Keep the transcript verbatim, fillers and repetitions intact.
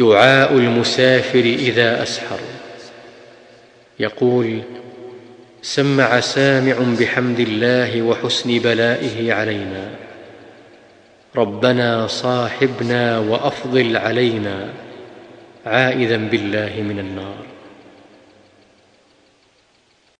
دعاء المسافر إذا أسحر. يقول: سمع سامع بحمد الله وحسن بلائه علينا، ربنا صاحبنا وأفضل علينا، عائذا بالله من النار.